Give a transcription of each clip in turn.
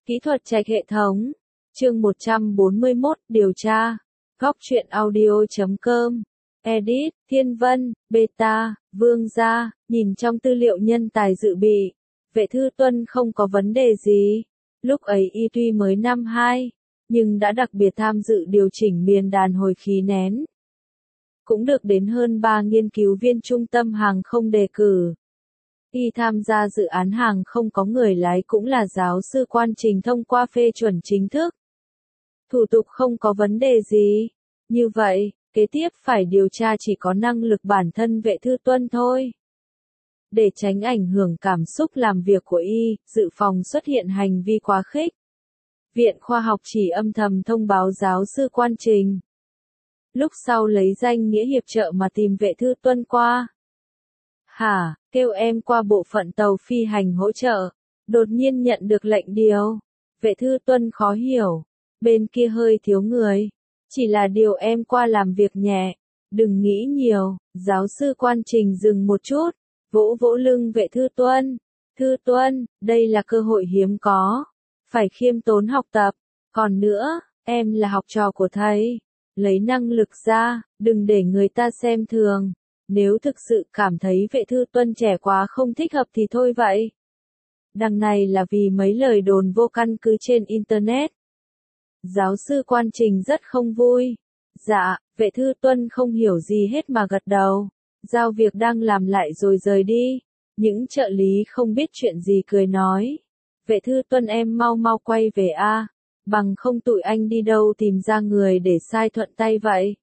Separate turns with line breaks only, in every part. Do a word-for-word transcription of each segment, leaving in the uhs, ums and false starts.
Kỹ thuật trạch hệ thống. Chương một trăm bốn mươi mốt, điều tra. Góc truyện audio chấm com. Edit, Thiên Vân, Beta, Vương Gia, nhìn trong tư liệu nhân tài dự bị. Vệ Thư Tuân không có vấn đề gì. Lúc ấy y tuy mới năm hai, nhưng đã đặc biệt tham dự điều chỉnh miền đàn hồi khí nén. Cũng được đến hơn ba nghiên cứu viên trung tâm hàng không đề cử. Y tham gia dự án hàng không có người lái cũng là giáo sư quan trình thông qua phê chuẩn chính thức. Thủ tục không có vấn đề gì. Như vậy, kế tiếp phải điều tra chỉ có năng lực bản thân Vệ Thư Tuân thôi. Để tránh ảnh hưởng cảm xúc làm việc của y, dự phòng xuất hiện hành vi quá khích. Viện Khoa học chỉ âm thầm thông báo giáo sư quan trình. Lúc sau lấy danh nghĩa hiệp trợ mà tìm Vệ Thư Tuân qua. Hả, kêu em qua bộ phận tàu phi hành hỗ trợ. Đột nhiên nhận được lệnh điều. Vệ Thư Tuân khó hiểu. Bên kia hơi thiếu người. Chỉ là điều em qua làm việc nhẹ. Đừng nghĩ nhiều. Giáo sư quan trình dừng một chút. Vỗ vỗ lưng Vệ Thư Tuân. Thư Tuân, đây là cơ hội hiếm có. Phải khiêm tốn học tập. Còn nữa, em là học trò của thầy. Lấy năng lực ra, đừng để người ta xem thường. Nếu thực sự cảm thấy Vệ Thư Tuân trẻ quá không thích hợp thì thôi vậy. Đằng này là vì mấy lời đồn vô căn cứ trên Internet. Giáo sư quan trình rất không vui. Dạ, Vệ Thư Tuân không hiểu gì hết mà gật đầu. Giao việc đang làm lại rồi rời đi. Những trợ lý không biết chuyện gì cười nói. Vệ Thư Tuân em mau mau quay về a, bằng không tụi anh đi đâu tìm ra người để sai thuận tay vậy.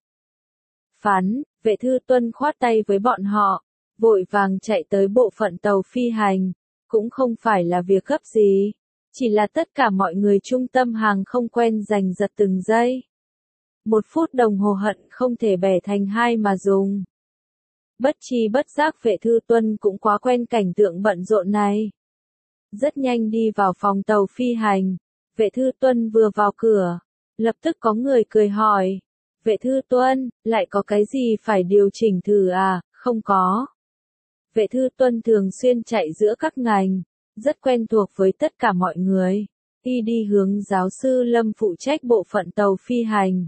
Phán, Vệ Thư Tuân khoát tay với bọn họ, vội vàng chạy tới bộ phận tàu phi hành, cũng không phải là việc gấp gì, chỉ là tất cả mọi người trung tâm hàng không quen giành giật từng giây. Một phút đồng hồ hận không thể bẻ thành hai mà dùng. Bất tri bất giác Vệ Thư Tuân cũng quá quen cảnh tượng bận rộn này. Rất nhanh đi vào phòng tàu phi hành, Vệ Thư Tuân vừa vào cửa, lập tức có người cười hỏi. Vệ Thư Tuân, lại có cái gì phải điều chỉnh thử à? Không có. Vệ Thư Tuân thường xuyên chạy giữa các ngành, rất quen thuộc với tất cả mọi người. Y đi hướng giáo sư Lâm phụ trách bộ phận tàu phi hành.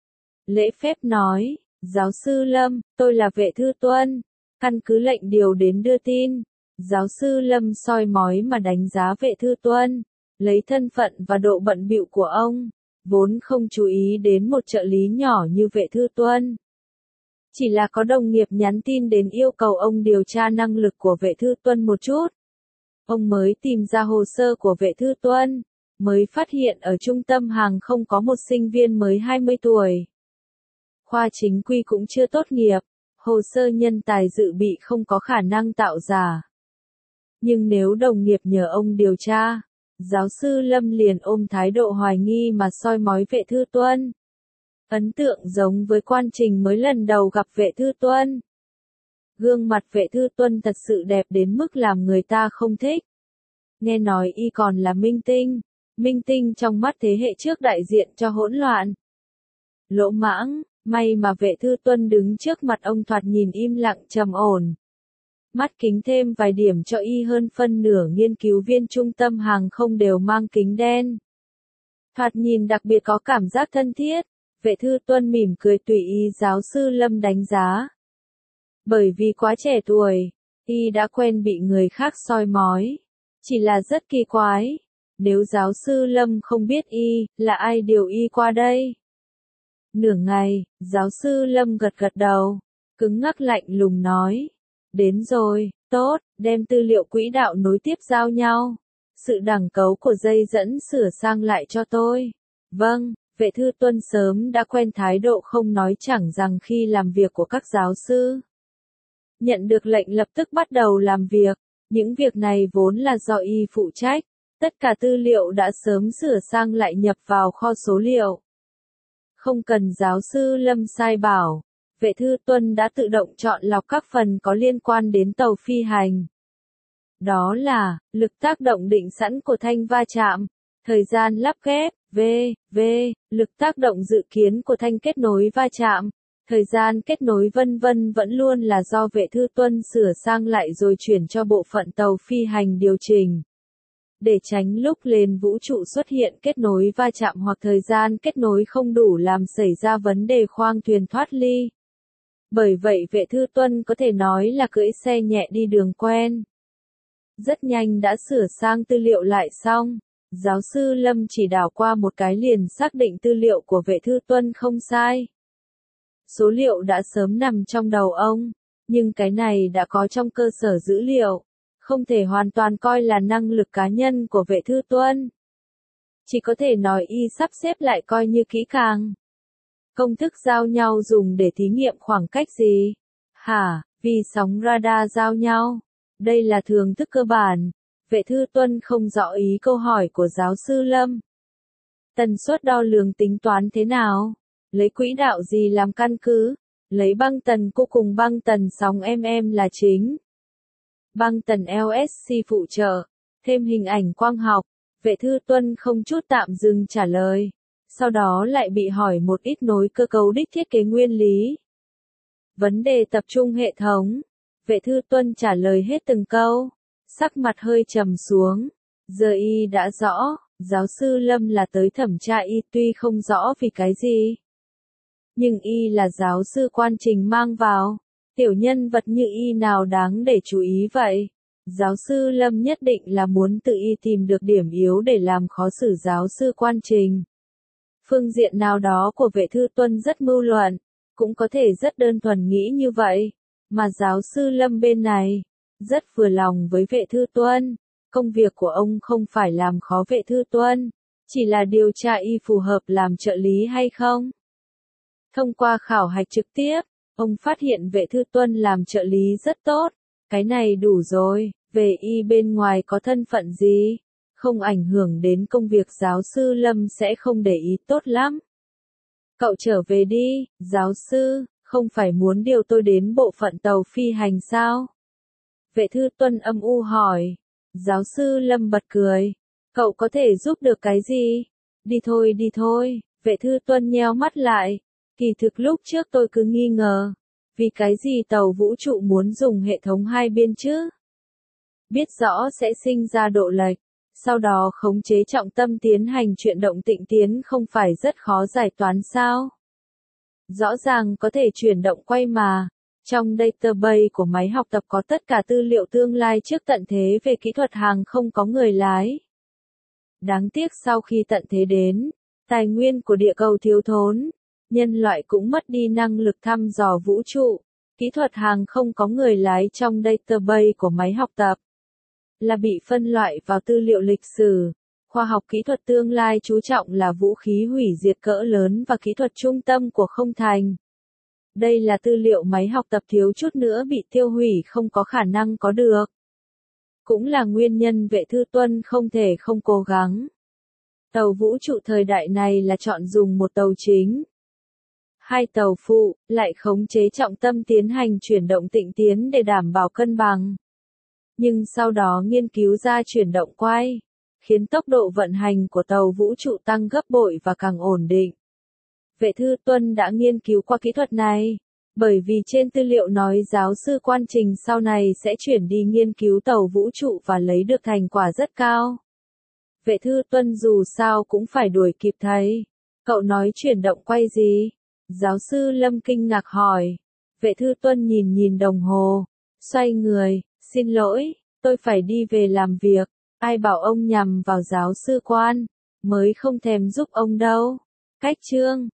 Lễ phép nói, giáo sư Lâm, tôi là Vệ Thư Tuân, căn cứ lệnh điều đến đưa tin. Giáo sư Lâm soi mói mà đánh giá Vệ Thư Tuân, lấy thân phận và độ bận bịu của ông. Vốn không chú ý đến một trợ lý nhỏ như Vệ Thư Tuân. Chỉ là có đồng nghiệp nhắn tin đến yêu cầu ông điều tra năng lực của Vệ Thư Tuân một chút. Ông mới tìm ra hồ sơ của Vệ Thư Tuân, mới phát hiện ở trung tâm hàng không có một sinh viên mới hai mươi tuổi. Khoa chính quy cũng chưa tốt nghiệp, hồ sơ nhân tài dự bị không có khả năng tạo giả. Nhưng nếu đồng nghiệp nhờ ông điều tra, giáo sư Lâm liền ôm thái độ hoài nghi mà soi mói Vệ Thư Tuân. Ấn tượng giống với quan trình mới lần đầu gặp Vệ Thư Tuân. Gương mặt Vệ Thư Tuân thật sự đẹp đến mức làm người ta không thích. Nghe nói y còn là minh tinh, minh tinh trong mắt thế hệ trước đại diện cho hỗn loạn. Lỗ mãng, may mà Vệ Thư Tuân đứng trước mặt ông thoạt nhìn im lặng trầm ổn. Mắt kính thêm vài điểm cho y hơn phân nửa nghiên cứu viên trung tâm hàng không đều mang kính đen. Thoạt nhìn đặc biệt có cảm giác thân thiết, Vệ Thư Tuân mỉm cười tùy ý giáo sư Lâm đánh giá. Bởi vì quá trẻ tuổi, y đã quen bị người khác soi mói. Chỉ là rất kỳ quái, nếu giáo sư Lâm không biết y, là ai điều y qua đây? Nửa ngày, giáo sư Lâm gật gật đầu, cứng ngắc lạnh lùng nói. Đến rồi, tốt, đem tư liệu quỹ đạo nối tiếp giao nhau. Sự đẳng cấu của dây dẫn sửa sang lại cho tôi. Vâng, Vệ Thư Tuân sớm đã quen thái độ không nói chẳng rằng khi làm việc của các giáo sư. Nhận được lệnh lập tức bắt đầu làm việc, những việc này vốn là do y phụ trách, tất cả tư liệu đã sớm sửa sang lại nhập vào kho số liệu. Không cần giáo sư Lâm sai bảo. Vệ Thư Tuân đã tự động chọn lọc các phần có liên quan đến tàu phi hành. Đó là, lực tác động định sẵn của thanh va chạm, thời gian lắp ghép, v, v, lực tác động dự kiến của thanh kết nối va chạm, thời gian kết nối vân vân vẫn luôn là do Vệ Thư Tuân sửa sang lại rồi chuyển cho bộ phận tàu phi hành điều chỉnh. để tránh lúc lên vũ trụ xuất hiện kết nối va chạm hoặc thời gian kết nối không đủ làm xảy ra vấn đề khoang thuyền thoát ly. Bởi vậy Vệ Thư Tuân có thể nói là cưỡi xe nhẹ đi đường quen. Rất nhanh đã sửa sang tư liệu lại xong. Giáo sư Lâm chỉ đảo qua một cái liền xác định tư liệu của Vệ Thư Tuân không sai. Số liệu đã sớm nằm trong đầu ông, nhưng cái này đã có trong cơ sở dữ liệu, không thể hoàn toàn coi là năng lực cá nhân của Vệ Thư Tuân. Chỉ có thể nói y sắp xếp lại coi như kỹ càng. Công thức giao nhau dùng để thí nghiệm khoảng cách gì? Hả, vì sóng radar giao nhau. Đây là thường thức cơ bản. Vệ Thư Tuân không rõ ý câu hỏi của giáo sư Lâm. Tần suất đo lường tính toán thế nào? Lấy quỹ đạo gì làm căn cứ? Lấy băng tần cô cùng băng tần sóng mm là chính. Băng tần lờ ét xê phụ trợ. Thêm hình ảnh quang học. Vệ Thư Tuân không chút tạm dừng trả lời. Sau đó lại bị hỏi một ít nối cơ cấu đích thiết kế nguyên lý. Vấn đề tập trung hệ thống. Vệ Thư Tuân trả lời hết từng câu. Sắc mặt hơi trầm xuống. Giờ y đã rõ, giáo sư Lâm là tới thẩm tra y tuy không rõ vì cái gì. Nhưng y là giáo sư quan trình mang vào. Tiểu nhân vật như y nào đáng để chú ý vậy? Giáo sư Lâm nhất định là muốn tự y tìm được điểm yếu để làm khó xử giáo sư quan trình. Phương diện nào đó của Vệ Thư Tuân rất mưu luận, cũng có thể rất đơn thuần nghĩ như vậy. Mà giáo sư Lâm bên này, rất vừa lòng với Vệ Thư Tuân. Công việc của ông không phải làm khó Vệ Thư Tuân, chỉ là điều tra y phù hợp làm trợ lý hay không. Thông qua khảo hạch trực tiếp, ông phát hiện Vệ Thư Tuân làm trợ lý rất tốt. Cái này đủ rồi, về y bên ngoài có thân phận gì, không ảnh hưởng đến công việc giáo sư Lâm sẽ không để ý tốt lắm. Cậu trở về đi, giáo sư, không phải muốn điều tôi đến bộ phận tàu phi hành sao? Vệ Thư Tuân âm u hỏi. Giáo sư Lâm bật cười. Cậu có thể giúp được cái gì? Đi thôi đi thôi, Vệ Thư Tuân nheo mắt lại. Kỳ thực lúc trước tôi cứ nghi ngờ. Vì cái gì tàu vũ trụ muốn dùng hệ thống hai biên chứ? Biết rõ sẽ sinh ra độ lệch. Sau đó khống chế trọng tâm tiến hành chuyển động tịnh tiến không phải rất khó giải toán sao? Rõ ràng có thể chuyển động quay mà. Trong database của máy học tập có tất cả tư liệu tương lai trước tận thế về kỹ thuật hàng không có người lái. Đáng tiếc sau khi tận thế đến, tài nguyên của địa cầu thiếu thốn, nhân loại cũng mất đi năng lực thăm dò vũ trụ. Kỹ thuật hàng không có người lái trong database của máy học tập là bị phân loại vào tư liệu lịch sử. Khoa học kỹ thuật tương lai chú trọng là vũ khí hủy diệt cỡ lớn và kỹ thuật trung tâm của không thành. Đây là tư liệu máy học tập thiếu chút nữa bị tiêu hủy không có khả năng có được. Cũng là nguyên nhân Vệ Thư Tuân không thể không cố gắng. Tàu vũ trụ thời đại này là chọn dùng một tàu chính. Hai tàu phụ, lại khống chế trọng tâm tiến hành chuyển động tịnh tiến để đảm bảo cân bằng. Nhưng sau đó nghiên cứu ra chuyển động quay, khiến tốc độ vận hành của tàu vũ trụ tăng gấp bội và càng ổn định. Vệ Thư Tuân đã nghiên cứu qua kỹ thuật này, bởi vì trên tư liệu nói giáo sư quan trình sau này sẽ chuyển đi nghiên cứu tàu vũ trụ và lấy được thành quả rất cao. Vệ Thư Tuân dù sao cũng phải đuổi kịp thầy. Cậu nói chuyển động quay gì? Giáo sư Lâm kinh ngạc hỏi. Vệ Thư Tuân nhìn nhìn đồng hồ, xoay người, xin lỗi, tôi phải đi về làm việc. Ai bảo ông nhằm vào giáo sư quan, mới không thèm giúp ông đâu. Cách chương